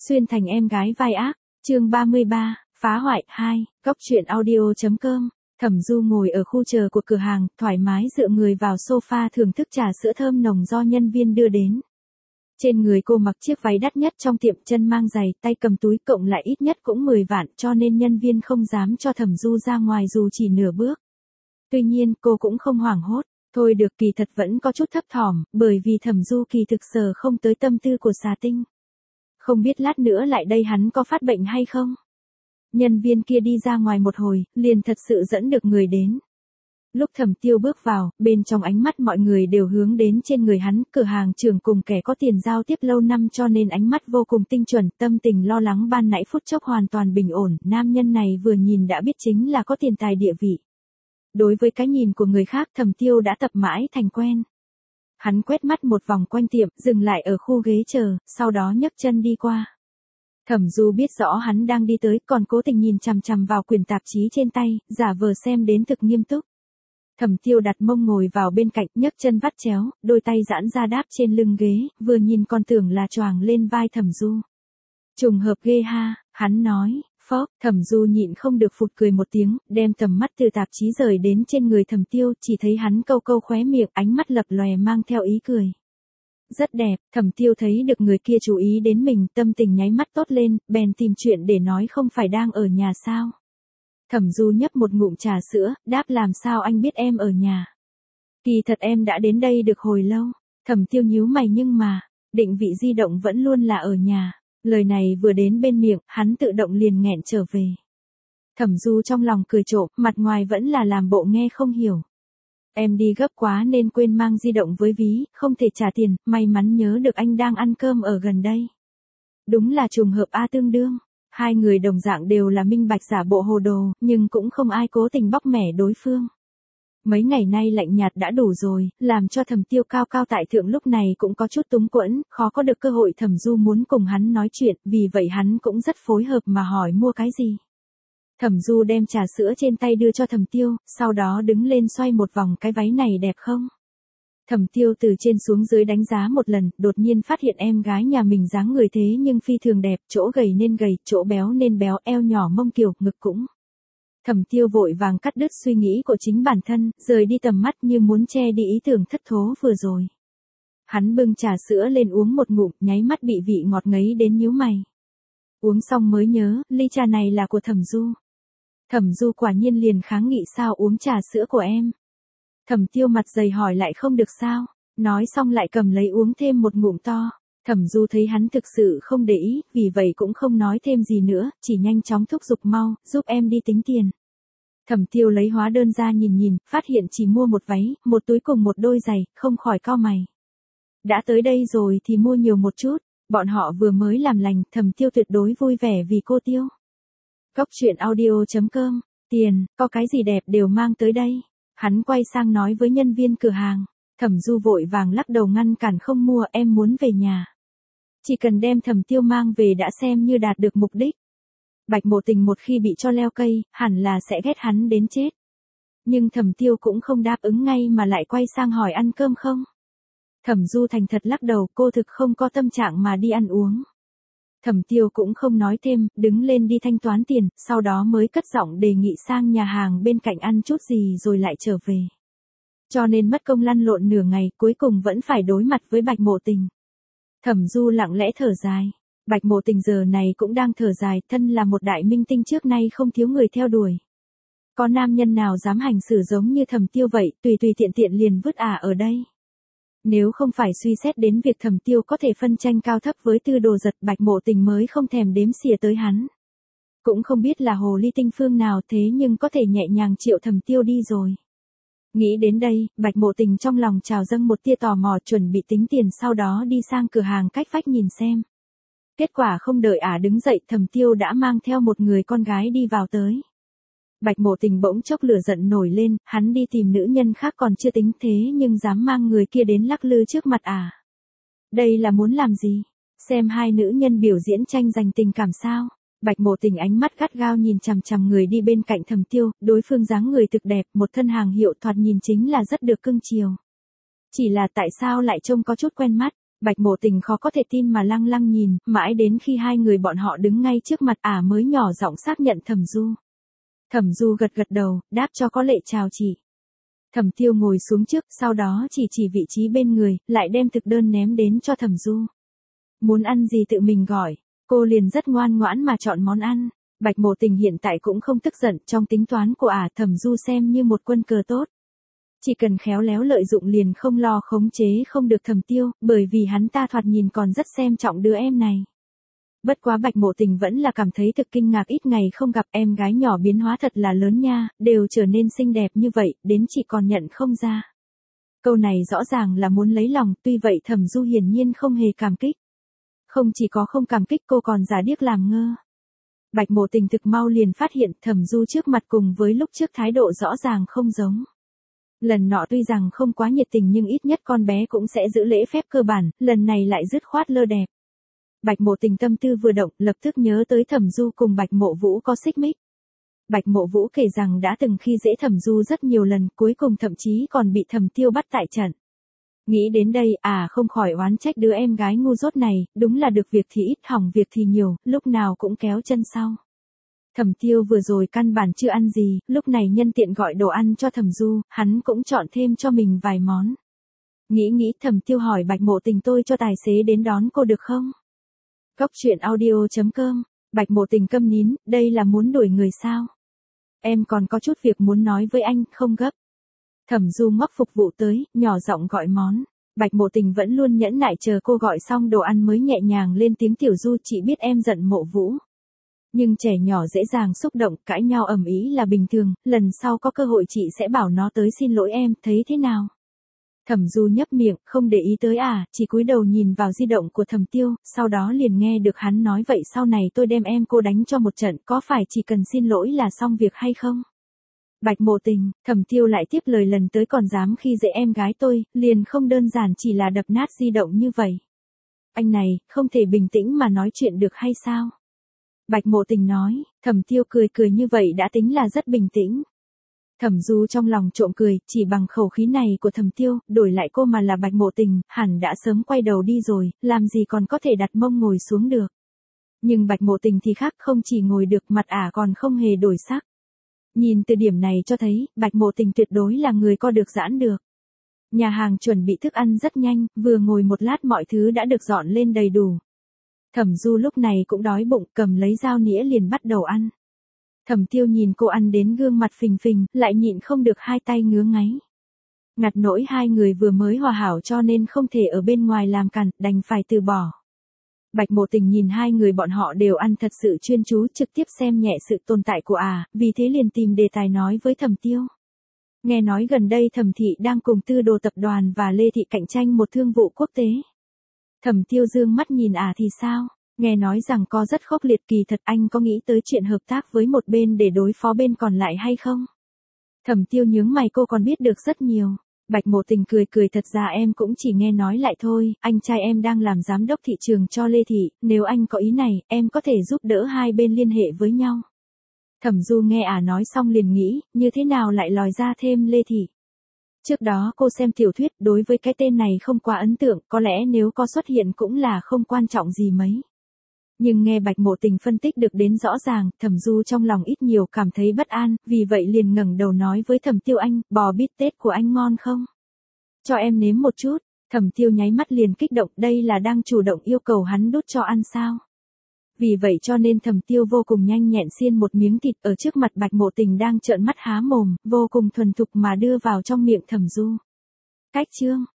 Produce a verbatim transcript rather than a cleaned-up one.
Xuyên thành em gái vai ác, chương ba mươi ba, phá hoại hai, góc truyện audio.com. Thẩm Du ngồi ở khu chờ của cửa hàng, thoải mái dựa người vào sofa thưởng thức trà sữa thơm nồng do nhân viên đưa đến. Trên người cô mặc chiếc váy đắt nhất trong tiệm, chân mang giày, tay cầm túi, cộng lại ít nhất cũng mười vạn, cho nên nhân viên không dám cho Thẩm Du ra ngoài dù chỉ nửa bước. Tuy nhiên, cô cũng không hoảng hốt. Thôi được, kỳ thật vẫn có chút thấp thỏm, bởi vì Thẩm Du kỳ thực sờ không tới tâm tư của xà tinh. Không biết lát nữa lại đây hắn có phát bệnh hay không? Nhân viên kia đi ra ngoài một hồi, liền thật sự dẫn được người đến. Lúc Thẩm Tiêu bước vào, bên trong ánh mắt mọi người đều hướng đến trên người hắn, cửa hàng trưởng cùng kẻ có tiền giao tiếp lâu năm cho nên ánh mắt vô cùng tinh chuẩn, tâm tình lo lắng ban nãy phút chốc hoàn toàn bình ổn, nam nhân này vừa nhìn đã biết chính là có tiền tài địa vị. Đối với cái nhìn của người khác, Thẩm Tiêu đã tập mãi thành quen. Hắn quét mắt một vòng quanh tiệm, dừng lại ở khu ghế chờ, sau đó nhấc chân đi qua. Thẩm Du biết rõ hắn đang đi tới, còn cố tình nhìn chằm chằm vào quyển tạp chí trên tay, giả vờ xem đến thực nghiêm túc. Thẩm Tiêu đặt mông ngồi vào bên cạnh, nhấc chân vắt chéo, đôi tay giãn ra đáp trên lưng ghế, vừa nhìn còn tưởng là choàng lên vai Thẩm Du. Trùng hợp ghê ha, hắn nói. Phốc, Thẩm Du nhịn không được phụt cười một tiếng, đem tầm mắt từ tạp chí rời đến trên người Thẩm Tiêu, chỉ thấy hắn câu câu khóe miệng, ánh mắt lập lòe mang theo ý cười. Rất đẹp, Thẩm Tiêu thấy được người kia chú ý đến mình, tâm tình nháy mắt tốt lên, bèn tìm chuyện để nói không phải đang ở nhà sao. Thẩm Du nhấp một ngụm trà sữa, đáp làm sao anh biết em ở nhà. Kỳ thật em đã đến đây được hồi lâu. Thẩm Tiêu nhíu mày nhưng mà, định vị di động vẫn luôn là ở nhà. Lời này vừa đến bên miệng, hắn tự động liền nghẹn trở về. Thẩm Du trong lòng cười trộm, mặt ngoài vẫn là làm bộ nghe không hiểu. Em đi gấp quá nên quên mang di động với ví, không thể trả tiền, may mắn nhớ được anh đang ăn cơm ở gần đây. Đúng là trùng hợp a tương đương. Hai người đồng dạng đều là minh bạch giả bộ hồ đồ, nhưng cũng không ai cố tình bóc mẻ đối phương. Mấy ngày nay lạnh nhạt đã đủ rồi, làm cho Thẩm Tiêu cao cao tại thượng lúc này cũng có chút túng quẫn, khó có được cơ hội. Thẩm Du muốn cùng hắn nói chuyện, vì vậy hắn cũng rất phối hợp mà hỏi mua cái gì. Thẩm Du đem trà sữa trên tay đưa cho Thẩm Tiêu, sau đó đứng lên xoay một vòng, cái váy này đẹp không? Thẩm Tiêu từ trên xuống dưới đánh giá một lần, đột nhiên phát hiện em gái nhà mình dáng người thế nhưng phi thường đẹp, chỗ gầy nên gầy, chỗ béo nên béo, eo nhỏ mông kiều, ngực cũng. Thẩm Tiêu vội vàng cắt đứt suy nghĩ của chính bản thân, rời đi tầm mắt như muốn che đi ý tưởng thất thố vừa rồi. Hắn bưng trà sữa lên uống một ngụm, nháy mắt bị vị ngọt ngấy đến nhíu mày. Uống xong mới nhớ, ly trà này là của Thẩm Du. Thẩm Du quả nhiên liền kháng nghị, sao uống trà sữa của em? Thẩm Tiêu mặt dày hỏi lại không được sao, nói xong lại cầm lấy uống thêm một ngụm to. Thẩm Du thấy hắn thực sự không để ý, vì vậy cũng không nói thêm gì nữa, chỉ nhanh chóng thúc giục mau, giúp em đi tính tiền. Thẩm Tiêu lấy hóa đơn ra nhìn nhìn, phát hiện chỉ mua một váy, một túi cùng một đôi giày, không khỏi cau mày. Đã tới đây rồi thì mua nhiều một chút, bọn họ vừa mới làm lành, Thẩm Tiêu tuyệt đối vui vẻ vì cô Tiêu. Góc truyện audio.com, tiền, có cái gì đẹp đều mang tới đây. Hắn quay sang nói với nhân viên cửa hàng. Thẩm Du vội vàng lắc đầu ngăn cản, không mua, em muốn về nhà. Chỉ cần đem Thẩm Tiêu mang về đã xem như đạt được mục đích. Bạch Mộ Tình một khi bị cho leo cây, hẳn là sẽ ghét hắn đến chết. Nhưng Thẩm Tiêu cũng không đáp ứng ngay mà lại quay sang hỏi ăn cơm không. Thẩm Du thành thật lắc đầu, cô thực không có tâm trạng mà đi ăn uống. Thẩm Tiêu cũng không nói thêm, đứng lên đi thanh toán tiền, sau đó mới cất giọng đề nghị sang nhà hàng bên cạnh ăn chút gì rồi lại trở về. Cho nên mất công lăn lộn nửa ngày, cuối cùng vẫn phải đối mặt với Bạch Mộ Tình. Thẩm Du lặng lẽ thở dài. Bạch Mộ Tình giờ này cũng đang thở dài, thân là một đại minh tinh trước nay không thiếu người theo đuổi. Có nam nhân nào dám hành xử giống như Thẩm Tiêu vậy, tùy tùy tiện tiện liền vứt ả ở đây. Nếu không phải suy xét đến việc Thẩm Tiêu có thể phân tranh cao thấp với Tư Đồ Giật, Bạch Mộ Tình mới không thèm đếm xỉa tới hắn. Cũng không biết là hồ ly tinh phương nào thế nhưng có thể nhẹ nhàng triệu Thẩm Tiêu đi rồi. Nghĩ đến đây, Bạch Mộ Tình trong lòng trào dâng một tia tò mò, chuẩn bị tính tiền sau đó đi sang cửa hàng cách vách nhìn xem. Kết quả không đợi ả đứng dậy, Thẩm Tiêu đã mang theo một người con gái đi vào tới. Bạch Mộ Tình bỗng chốc lửa giận nổi lên, hắn đi tìm nữ nhân khác còn chưa tính thế nhưng dám mang người kia đến lắc lư trước mặt ả. Đây là muốn làm gì? Xem hai nữ nhân biểu diễn tranh giành tình cảm sao? Bạch Mộ Tình ánh mắt gắt gao nhìn chằm chằm người đi bên cạnh Thẩm Tiêu, đối phương dáng người thực đẹp, một thân hàng hiệu thoạt nhìn chính là rất được cưng chiều. Chỉ là tại sao lại trông có chút quen mắt, Bạch Mộ Tình khó có thể tin mà lăng lăng nhìn, mãi đến khi hai người bọn họ đứng ngay trước mặt ả mới nhỏ giọng xác nhận Thẩm Du. Thẩm Du gật gật đầu, đáp cho có lệ chào chị. Thẩm Tiêu ngồi xuống trước, sau đó chỉ chỉ vị trí bên người, lại đem thực đơn ném đến cho Thẩm Du. Muốn ăn gì tự mình gọi, cô liền rất ngoan ngoãn mà chọn món ăn. Bạch Mộ Tình hiện tại cũng không tức giận, trong tính toán của ả Thẩm Du xem như một quân cờ tốt. Chỉ cần khéo léo lợi dụng liền không lo khống chế không được Thẩm Tiêu, bởi vì hắn ta thoạt nhìn còn rất xem trọng đứa em này. Bất quá Bạch Mộ Tình vẫn là cảm thấy thực kinh ngạc, ít ngày không gặp em gái nhỏ biến hóa thật là lớn nha, đều trở nên xinh đẹp như vậy, đến chị còn nhận không ra. Câu này rõ ràng là muốn lấy lòng, tuy vậy Thẩm Du hiển nhiên không hề cảm kích. Không chỉ có không cảm kích, cô còn giả điếc làm ngơ. Bạch Mộ Tình thực mau liền phát hiện Thẩm Du trước mặt cùng với lúc trước thái độ rõ ràng không giống. Lần nọ tuy rằng không quá nhiệt tình nhưng ít nhất con bé cũng sẽ giữ lễ phép cơ bản, lần này lại dứt khoát lơ đẹp. Bạch Mộ Tình tâm tư vừa động, lập tức nhớ tới Thẩm Du cùng Bạch Mộ Vũ có xích mích. Bạch Mộ Vũ kể rằng đã từng khi dễ Thẩm Du rất nhiều lần, cuối cùng thậm chí còn bị Thẩm Tiêu bắt tại trận. Nghĩ đến đây, à không khỏi oán trách đứa em gái ngu dốt này, đúng là được việc thì ít hỏng việc thì nhiều, lúc nào cũng kéo chân sau. Thẩm Tiêu vừa rồi căn bản chưa ăn gì, lúc này nhân tiện gọi đồ ăn cho Thẩm Du, hắn cũng chọn thêm cho mình vài món. Nghĩ nghĩ Thẩm Tiêu hỏi Bạch Mộ Tình tôi cho tài xế đến đón cô được không? Góc truyện audio chấm com, Bạch Mộ Tình câm nín, đây là muốn đuổi người sao? Em còn có chút việc muốn nói với anh, không gấp. Thẩm Du ngóc phục vụ tới, nhỏ giọng gọi món. Bạch Mộ Tình vẫn luôn nhẫn nại chờ cô gọi xong đồ ăn mới nhẹ nhàng lên tiếng Tiểu Du, chị biết em giận Mộ Vũ. Nhưng trẻ nhỏ dễ dàng xúc động, cãi nhau ầm ĩ là bình thường, lần sau có cơ hội chị sẽ bảo nó tới xin lỗi em, thấy thế nào? Thẩm Du nhấp miệng, không để ý tới à, chỉ cúi đầu nhìn vào di động của Thẩm Tiêu, sau đó liền nghe được hắn nói vậy sau này tôi đem em cô đánh cho một trận, có phải chỉ cần xin lỗi là xong việc hay không? Bạch Mộ Tình, Thẩm Tiêu lại tiếp lời lần tới còn dám khi dễ em gái tôi, liền không đơn giản chỉ là đập nát di động như vậy. Anh này, không thể bình tĩnh mà nói chuyện được hay sao? Bạch Mộ Tình nói, Thẩm Tiêu cười cười như vậy đã tính là rất bình tĩnh. Thẩm Du trong lòng trộm cười, chỉ bằng khẩu khí này của Thẩm Tiêu, đổi lại cô mà là Bạch Mộ Tình, hẳn đã sớm quay đầu đi rồi, làm gì còn có thể đặt mông ngồi xuống được. Nhưng Bạch Mộ Tình thì khác, không chỉ ngồi được, mặt ả còn không hề đổi sắc. Nhìn từ điểm này cho thấy, Bạch Mộ Tình tuyệt đối là người co được giãn được. Nhà hàng chuẩn bị thức ăn rất nhanh, vừa ngồi một lát mọi thứ đã được dọn lên đầy đủ. Thẩm Du lúc này cũng đói bụng, cầm lấy dao nĩa liền bắt đầu ăn. Thẩm Tiêu nhìn cô ăn đến gương mặt phình phình, lại nhịn không được hai tay ngứa ngáy. Ngặt nỗi hai người vừa mới hòa hảo cho nên không thể ở bên ngoài làm cản, đành phải từ bỏ. Bạch Mộ Tình nhìn hai người bọn họ đều ăn thật sự chuyên chú, trực tiếp xem nhẹ sự tồn tại của à, vì thế liền tìm đề tài nói với Thẩm Tiêu. Nghe nói gần đây Thẩm Thị đang cùng Tư Đồ tập đoàn và Lê Thị cạnh tranh một thương vụ quốc tế. Thẩm Tiêu dương mắt nhìn à thì sao? Nghe nói rằng có rất khốc liệt, kỳ thật anh có nghĩ tới chuyện hợp tác với một bên để đối phó bên còn lại hay không? Thẩm Tiêu nhướng mày, cô còn biết được rất nhiều. Bạch Mộ Tình cười cười, thật ra em cũng chỉ nghe nói lại thôi, anh trai em đang làm giám đốc thị trường cho Lê Thị, nếu anh có ý này, em có thể giúp đỡ hai bên liên hệ với nhau. Thẩm Du nghe à nói xong liền nghĩ, như thế nào lại lòi ra thêm Lê Thị. Trước đó cô xem tiểu thuyết, đối với cái tên này không quá ấn tượng, có lẽ nếu có xuất hiện cũng là không quan trọng gì mấy. Nhưng nghe Bạch Mộ Tình phân tích được đến rõ ràng, Thẩm Du trong lòng ít nhiều cảm thấy bất an, vì vậy liền ngẩng đầu nói với Thẩm Tiêu, anh, bò bít tết của anh ngon không? Cho em nếm một chút. Thẩm Tiêu nháy mắt liền kích động, đây là đang chủ động yêu cầu hắn đút cho ăn sao? Vì vậy cho nên Thẩm Tiêu vô cùng nhanh nhẹn xiên một miếng thịt ở trước mặt Bạch Mộ Tình đang trợn mắt há mồm, vô cùng thuần thục mà đưa vào trong miệng Thẩm Du. Cách chương